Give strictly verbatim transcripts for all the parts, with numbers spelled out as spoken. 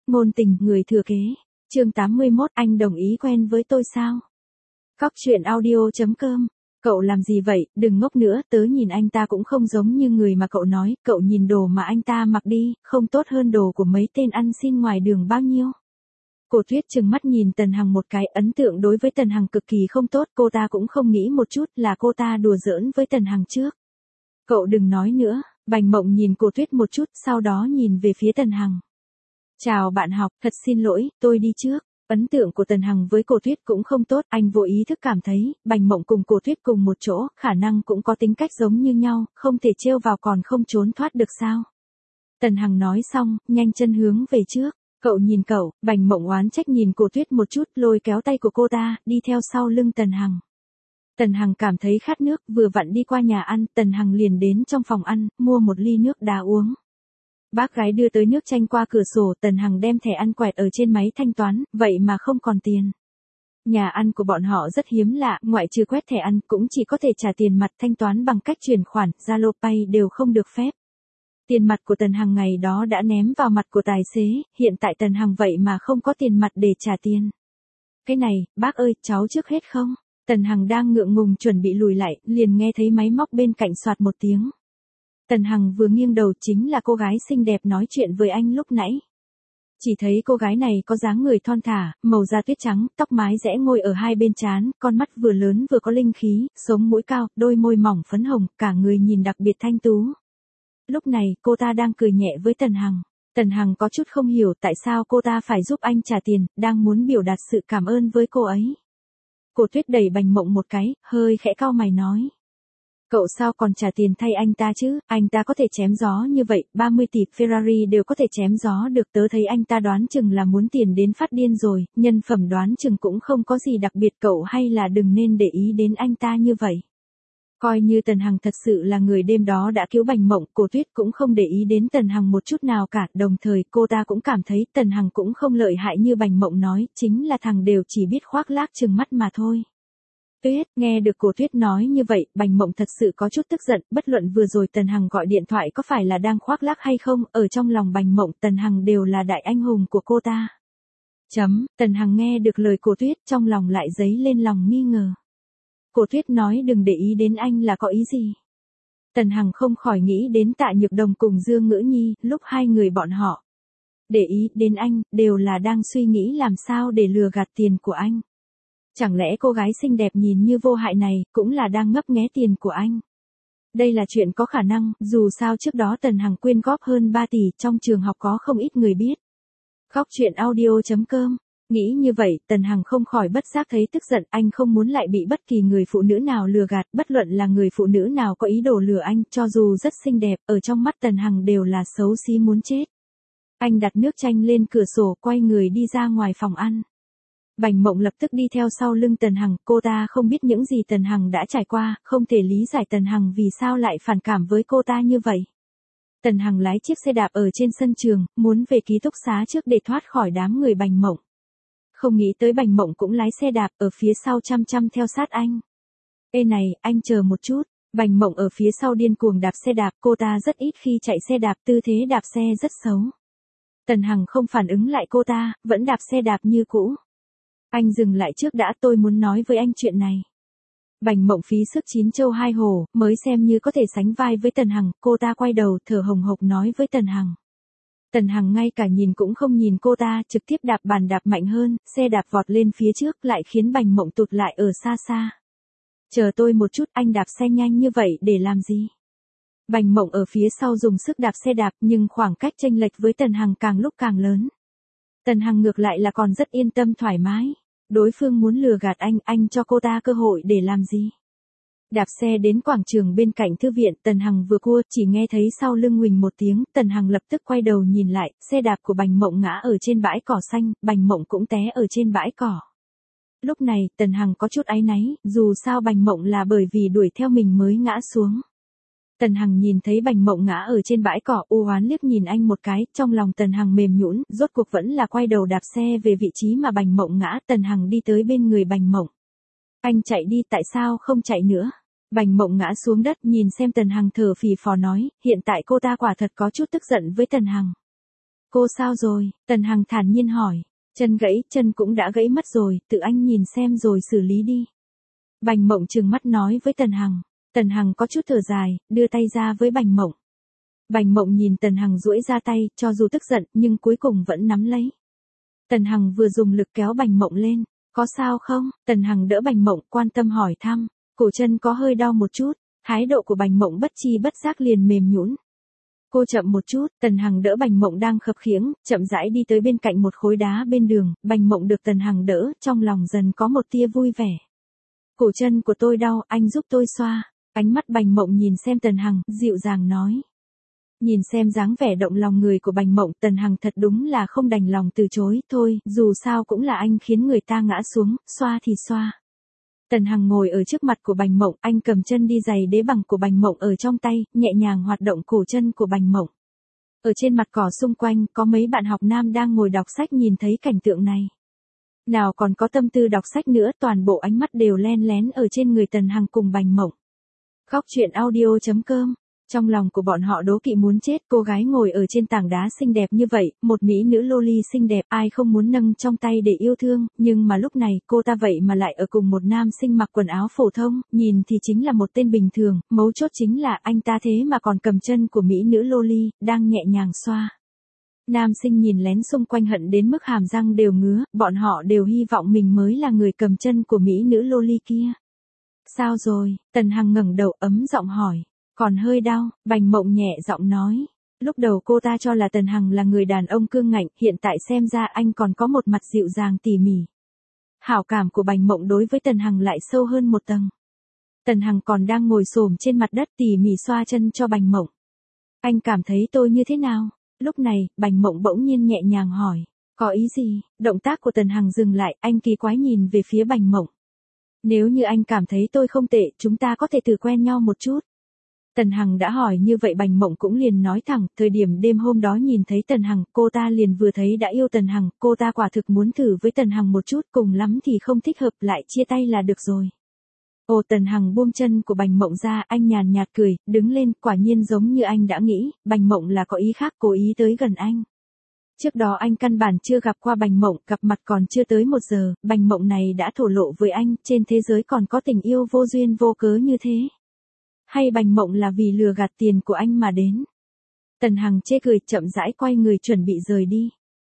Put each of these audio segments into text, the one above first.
Ngôn tình, người thừa kế. Chương tám mươi mốt, anh đồng ý quen với tôi sao? Cóc truyện audio chấm com. Cậu làm gì vậy, đừng ngốc nữa, tớ nhìn anh ta cũng không giống như người mà cậu nói, cậu nhìn đồ mà anh ta mặc đi, không tốt hơn đồ của mấy tên ăn xin ngoài đường bao nhiêu. Cổ Tuyết trừng mắt nhìn Tần Hằng một cái, ấn tượng đối với Tần Hằng cực kỳ không tốt, cô ta cũng không nghĩ một chút là cô ta đùa giỡn với Tần Hằng trước. Cậu đừng nói nữa, Bành Mộng nhìn Cổ Tuyết một chút, sau đó nhìn về phía Tần Hằng. Chào bạn học, thật xin lỗi, tôi đi trước. Ấn tượng của Tần Hằng với Cổ Tuyết cũng không tốt, anh vô ý thức cảm thấy, Bành Mộng cùng Cổ Tuyết cùng một chỗ, khả năng cũng có tính cách giống như nhau, không thể trêu vào còn không trốn thoát được sao. Tần Hằng nói xong, nhanh chân hướng về trước. Cậu nhìn cậu, Bành Mộng oán trách nhìn Cổ Tuyết một chút, lôi kéo tay của cô ta, đi theo sau lưng Tần Hằng. Tần Hằng cảm thấy khát nước, vừa vặn đi qua nhà ăn, Tần Hằng liền đến trong phòng ăn, mua một ly nước đá uống. Bác gái đưa tới nước chanh qua cửa sổ, Tần Hằng đem thẻ ăn quẹt ở trên máy thanh toán, vậy mà không còn tiền. Nhà ăn của bọn họ rất hiếm lạ, ngoại trừ quét thẻ ăn, cũng chỉ có thể trả tiền mặt thanh toán bằng cách chuyển khoản, Zalo Pay đều không được phép. Tiền mặt của Tần Hằng ngày đó đã ném vào mặt của tài xế, hiện tại Tần Hằng vậy mà không có tiền mặt để trả tiền. Cái này, bác ơi, cháu trước hết không? Tần Hằng đang ngượng ngùng chuẩn bị lùi lại, liền nghe thấy máy móc bên cạnh soạt một tiếng. Tần Hằng vừa nghiêng đầu, chính là cô gái xinh đẹp nói chuyện với anh lúc nãy. Chỉ thấy cô gái này có dáng người thon thả, màu da tuyết trắng, tóc mái rẽ ngôi ở hai bên trán, con mắt vừa lớn vừa có linh khí, sống mũi cao, đôi môi mỏng phấn hồng, cả người nhìn đặc biệt thanh tú. Lúc này, cô ta đang cười nhẹ với Tần Hằng. Tần Hằng có chút không hiểu tại sao cô ta phải giúp anh trả tiền, đang muốn biểu đạt sự cảm ơn với cô ấy. Cổ Tuyết đẩy Bành Mộng một cái, hơi khẽ cau mày nói. Cậu sao còn trả tiền thay anh ta chứ, anh ta có thể chém gió như vậy, ba mươi tỷ Ferrari đều có thể chém gió được, tớ thấy anh ta đoán chừng là muốn tiền đến phát điên rồi, nhân phẩm đoán chừng cũng không có gì đặc biệt, cậu hay là đừng nên để ý đến anh ta như vậy. Coi như Tần Hằng thật sự là người đêm đó đã cứu Bành Mộng, Cổ Tuyết cũng không để ý đến Tần Hằng một chút nào cả, đồng thời cô ta cũng cảm thấy Tần Hằng cũng không lợi hại như Bành Mộng nói, chính là thằng đều chỉ biết khoác lác trừng mắt mà thôi. Tuyết, nghe được Cổ Tuyết nói như vậy, Bành Mộng thật sự có chút tức giận, bất luận vừa rồi Tần Hằng gọi điện thoại có phải là đang khoác lác hay không, ở trong lòng Bành Mộng Tần Hằng đều là đại anh hùng của cô ta. Chấm, Tần Hằng nghe được lời Cổ Tuyết trong lòng lại dấy lên lòng nghi ngờ. Cổ Tuyết nói đừng để ý đến anh là có ý gì? Tần Hằng không khỏi nghĩ đến Tạ Nhược Đồng cùng Dương Ngữ Nhi, lúc hai người bọn họ để ý đến anh, đều là đang suy nghĩ làm sao để lừa gạt tiền của anh. Chẳng lẽ cô gái xinh đẹp nhìn như vô hại này, cũng là đang ngấp nghé tiền của anh? Đây là chuyện có khả năng, dù sao trước đó Tần Hằng quyên góp hơn ba tỷ, trong trường học có không ít người biết. Cóc truyện audio chấm com. Nghĩ như vậy, Tần Hằng không khỏi bất giác thấy tức giận, anh không muốn lại bị bất kỳ người phụ nữ nào lừa gạt, bất luận là người phụ nữ nào có ý đồ lừa anh, cho dù rất xinh đẹp, ở trong mắt Tần Hằng đều là xấu xí muốn chết. Anh đặt nước chanh lên cửa sổ, quay người đi ra ngoài phòng ăn. Bành Mộng lập tức đi theo sau lưng Tần Hằng, cô ta không biết những gì Tần Hằng đã trải qua, không thể lý giải Tần Hằng vì sao lại phản cảm với cô ta như vậy. Tần Hằng lái chiếc xe đạp ở trên sân trường, muốn về ký túc xá trước để thoát khỏi đám người Bành Mộng. Không nghĩ tới Bành Mộng cũng lái xe đạp ở phía sau chăm chăm theo sát anh. Ê này, anh chờ một chút. Bành Mộng ở phía sau điên cuồng đạp xe đạp, cô ta rất ít khi chạy xe đạp, tư thế đạp xe rất xấu. Tần Hằng không phản ứng lại cô ta, vẫn đạp xe đạp như cũ. Anh dừng lại trước đã, tôi muốn nói với anh chuyện này. Bành Mộng phí sức chín châu hai hổ, mới xem như có thể sánh vai với Tần Hằng, cô ta quay đầu thở hồng hộc nói với Tần Hằng. Tần Hằng ngay cả nhìn cũng không nhìn cô ta, trực tiếp đạp bàn đạp mạnh hơn, xe đạp vọt lên phía trước lại khiến Bành Mộng tụt lại ở xa xa. Chờ tôi một chút, anh đạp xe nhanh như vậy để làm gì? Bành Mộng ở phía sau dùng sức đạp xe đạp, nhưng khoảng cách chênh lệch với Tần Hằng càng lúc càng lớn. Tần Hằng ngược lại là còn rất yên tâm thoải mái. Đối phương muốn lừa gạt anh, anh cho cô ta cơ hội để làm gì? Đạp xe đến quảng trường bên cạnh thư viện, Tần Hằng vừa cua, chỉ nghe thấy sau lưng huỳnh một tiếng, Tần Hằng lập tức quay đầu nhìn lại, xe đạp của Bành Mộng ngã ở trên bãi cỏ xanh, Bành Mộng cũng té ở trên bãi cỏ. Lúc này, Tần Hằng có chút áy náy, dù sao Bành Mộng là bởi vì đuổi theo mình mới ngã xuống. Tần Hằng nhìn thấy Bành Mộng ngã ở trên bãi cỏ, u oán liếc nhìn anh một cái, trong lòng Tần Hằng mềm nhũn, rốt cuộc vẫn là quay đầu đạp xe về vị trí mà Bành Mộng ngã, Tần Hằng đi tới bên người Bành Mộng. Anh chạy đi, tại sao không chạy nữa? Bành Mộng ngã xuống đất, nhìn xem Tần Hằng thở phì phò nói, hiện tại cô ta quả thật có chút tức giận với Tần Hằng. Cô sao rồi? Tần Hằng thản nhiên hỏi. Chân gãy, chân cũng đã gãy mất rồi, tự anh nhìn xem rồi xử lý đi. Bành Mộng trừng mắt nói với Tần Hằng. Tần Hằng có chút thở dài, đưa tay ra với Bành Mộng. Bành Mộng nhìn Tần Hằng duỗi ra tay, cho dù tức giận, nhưng cuối cùng vẫn nắm lấy. Tần Hằng vừa dùng lực kéo Bành Mộng lên. Có sao không? Tần Hằng đỡ Bành Mộng, quan tâm hỏi thăm. Cổ chân có hơi đau một chút. Thái độ của Bành Mộng bất chi bất giác liền mềm nhũn. Cô chậm một chút, Tần Hằng đỡ Bành Mộng đang khập khiễng, chậm rãi đi tới bên cạnh một khối đá bên đường, Bành Mộng được Tần Hằng đỡ, trong lòng dần có một tia vui vẻ. Cổ chân của tôi đau, anh giúp tôi xoa. Ánh mắt Bành Mộng nhìn xem Tần Hằng, dịu dàng nói. Nhìn xem dáng vẻ động lòng người của Bành Mộng, Tần Hằng thật đúng là không đành lòng từ chối, thôi, dù sao cũng là anh khiến người ta ngã xuống, xoa thì xoa. Tần Hằng ngồi ở trước mặt của Bành Mộng, anh cầm chân đi giày đế bằng của Bành Mộng ở trong tay, nhẹ nhàng hoạt động cổ chân của Bành Mộng. Ở trên mặt cỏ xung quanh, có mấy bạn học nam đang ngồi đọc sách nhìn thấy cảnh tượng này. Nào còn có tâm tư đọc sách nữa, toàn bộ ánh mắt đều len lén ở trên người Tần Hằng cùng Bành Mộng. Khóc chuyện audio chấm com. Trong lòng của bọn họ đố kỵ muốn chết, cô gái ngồi ở trên tảng đá xinh đẹp như vậy, một mỹ nữ loli xinh đẹp, ai không muốn nâng trong tay để yêu thương, nhưng mà lúc này, cô ta vậy mà lại ở cùng một nam sinh mặc quần áo phổ thông, nhìn thì chính là một tên bình thường, mấu chốt chính là anh ta thế mà còn cầm chân của mỹ nữ loli, đang nhẹ nhàng xoa. Nam sinh nhìn lén xung quanh hận đến mức hàm răng đều ngứa, bọn họ đều hy vọng mình mới là người cầm chân của mỹ nữ loli kia. Sao rồi? Tần Hằng ngẩng đầu ấm giọng hỏi. Còn hơi đau, Bành Mộng nhẹ giọng nói. Lúc đầu cô ta cho là Tần Hằng là người đàn ông cương ngạnh, hiện tại xem ra anh còn có một mặt dịu dàng tỉ mỉ. Hảo cảm của Bành Mộng đối với Tần Hằng lại sâu hơn một tầng. Tần Hằng còn đang ngồi xổm trên mặt đất tỉ mỉ xoa chân cho Bành Mộng. Anh cảm thấy tôi như thế nào? Lúc này, Bành Mộng bỗng nhiên nhẹ nhàng hỏi. Có ý gì? Động tác của Tần Hằng dừng lại, anh kỳ quái nhìn về phía Bành Mộng. Nếu như anh cảm thấy tôi không tệ, chúng ta có thể thử quen nhau một chút. Tần Hằng đã hỏi như vậy, Bành Mộng cũng liền nói thẳng, thời điểm đêm hôm đó nhìn thấy Tần Hằng, cô ta liền vừa thấy đã yêu Tần Hằng, cô ta quả thực muốn thử với Tần Hằng một chút, cùng lắm thì không thích hợp lại chia tay là được rồi. Ồ, Tần Hằng buông chân của Bành Mộng ra, anh nhàn nhạt cười, đứng lên, quả nhiên giống như anh đã nghĩ, Bành Mộng là có ý khác, cố ý tới gần anh. Trước đó anh căn bản chưa gặp qua Bành Mộng, gặp mặt còn chưa tới một giờ, Bành Mộng này đã thổ lộ với anh, trên thế giới còn có tình yêu vô duyên vô cớ như thế. Hay Bành Mộng là vì lừa gạt tiền của anh mà đến? Tần Hằng chê cười, chậm rãi quay người chuẩn bị rời đi.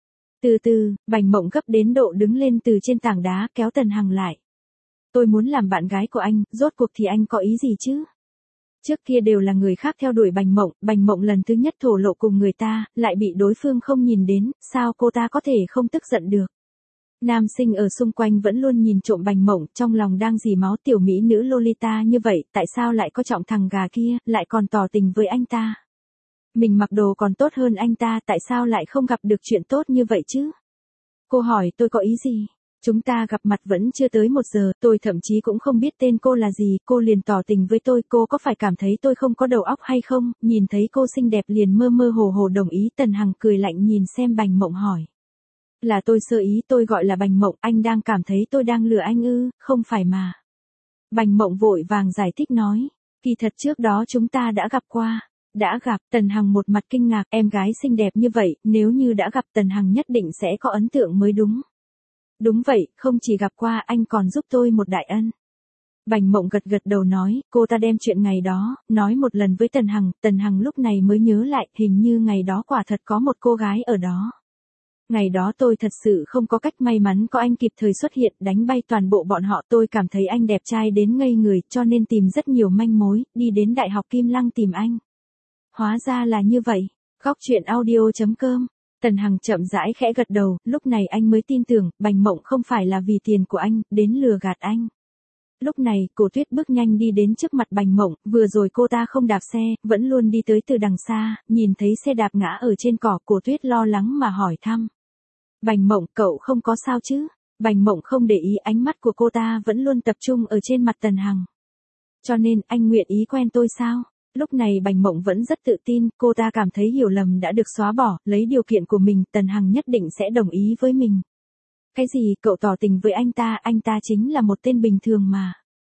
Từ từ, Bành Mộng gấp đến độ đứng lên từ trên tảng đá, kéo Tần Hằng lại. Tôi muốn làm bạn gái của anh, rốt cuộc thì anh có ý gì chứ? Trước kia đều là người khác theo đuổi Bành Mộng, Bành Mộng lần thứ nhất thổ lộ cùng người ta, lại bị đối phương không nhìn đến, sao cô ta có thể không tức giận được? Nam sinh ở xung quanh vẫn luôn nhìn trộm Bành Mộng, trong lòng đang dì máu, tiểu mỹ nữ Lolita như vậy, tại sao lại có trọng thằng gà kia, lại còn tỏ tình với anh ta? Mình mặc đồ còn tốt hơn anh ta, tại sao lại không gặp được chuyện tốt như vậy chứ? Cô hỏi tôi có ý gì? Chúng ta gặp mặt vẫn chưa tới một giờ, tôi thậm chí cũng không biết tên cô là gì, cô liền tỏ tình với tôi, cô có phải cảm thấy tôi không có đầu óc hay không? Nhìn thấy cô xinh đẹp liền mơ mơ hồ hồ đồng ý. Tần Hằng cười lạnh nhìn xem Bành Mộng hỏi. Là tôi sơ ý, tôi gọi là Bành Mộng, anh đang cảm thấy tôi đang lừa anh ư? Không phải mà. Bành Mộng vội vàng giải thích nói, kỳ thật trước đó chúng ta đã gặp qua. Đã gặp? Tần Hằng một mặt kinh ngạc, em gái xinh đẹp như vậy, nếu như đã gặp Tần Hằng nhất định sẽ có ấn tượng mới đúng. Đúng vậy, không chỉ gặp qua, anh còn giúp tôi một đại ân. Bành Mộng gật gật đầu nói, cô ta đem chuyện ngày đó, nói một lần với Tần Hằng, Tần Hằng lúc này mới nhớ lại, hình như ngày đó quả thật có một cô gái ở đó. Ngày đó tôi thật sự không có cách, may mắn có anh kịp thời xuất hiện, đánh bay toàn bộ bọn họ, tôi cảm thấy anh đẹp trai đến ngây người, cho nên tìm rất nhiều manh mối, đi đến Đại học Kim Lăng tìm anh. Hóa ra là như vậy. Khóc chuyện audio chấm com. Tần Hằng chậm rãi khẽ gật đầu, lúc này anh mới tin tưởng, Bành Mộng không phải là vì tiền của anh, đến lừa gạt anh. Lúc này, Cổ Tuyết bước nhanh đi đến trước mặt Bành Mộng, vừa rồi cô ta không đạp xe, vẫn luôn đi tới từ đằng xa, nhìn thấy xe đạp ngã ở trên cỏ, Cổ Tuyết lo lắng mà hỏi thăm. Bành Mộng, cậu không có sao chứ? Bành Mộng không để ý, ánh mắt của cô ta vẫn luôn tập trung ở trên mặt Tần Hằng. Cho nên, anh nguyện ý quen tôi sao? Lúc này Bành Mộng vẫn rất tự tin, cô ta cảm thấy hiểu lầm đã được xóa bỏ, lấy điều kiện của mình, Tần Hằng nhất định sẽ đồng ý với mình. Cái gì, cậu tỏ tình với anh ta, anh ta chính là một tên bình thường mà.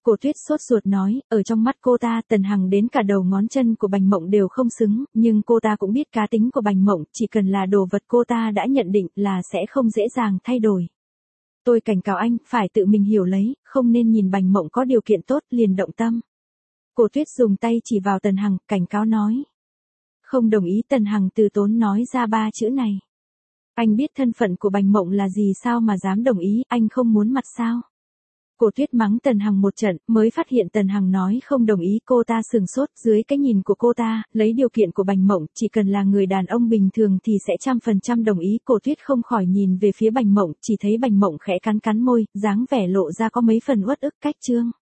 Cổ Tuyết sốt ruột nói, ở trong mắt cô ta, Tần Hằng đến cả đầu ngón chân của Bành Mộng đều không xứng, nhưng cô ta cũng biết cá tính của Bành Mộng, chỉ cần là đồ vật cô ta đã nhận định là sẽ không dễ dàng thay đổi. Tôi cảnh cáo anh, phải tự mình hiểu lấy, không nên nhìn Bành Mộng có điều kiện tốt liền động tâm. Cổ Tuyết dùng tay chỉ vào Tần Hằng, cảnh cáo nói. Không đồng ý. Tần Hằng từ tốn nói ra ba chữ này. Anh biết thân phận của Bành Mộng là gì sao mà dám đồng ý, anh không muốn mặt sao? Cổ Tuyết mắng Tần Hằng một trận, mới phát hiện Tần Hằng nói không đồng ý, cô ta sừng sốt, dưới cái nhìn của cô ta, lấy điều kiện của Bành Mộng, chỉ cần là người đàn ông bình thường thì sẽ trăm phần trăm đồng ý. Cổ Tuyết không khỏi nhìn về phía Bành Mộng, chỉ thấy Bành Mộng khẽ cắn cắn môi, dáng vẻ lộ ra có mấy phần uất ức. Cách chương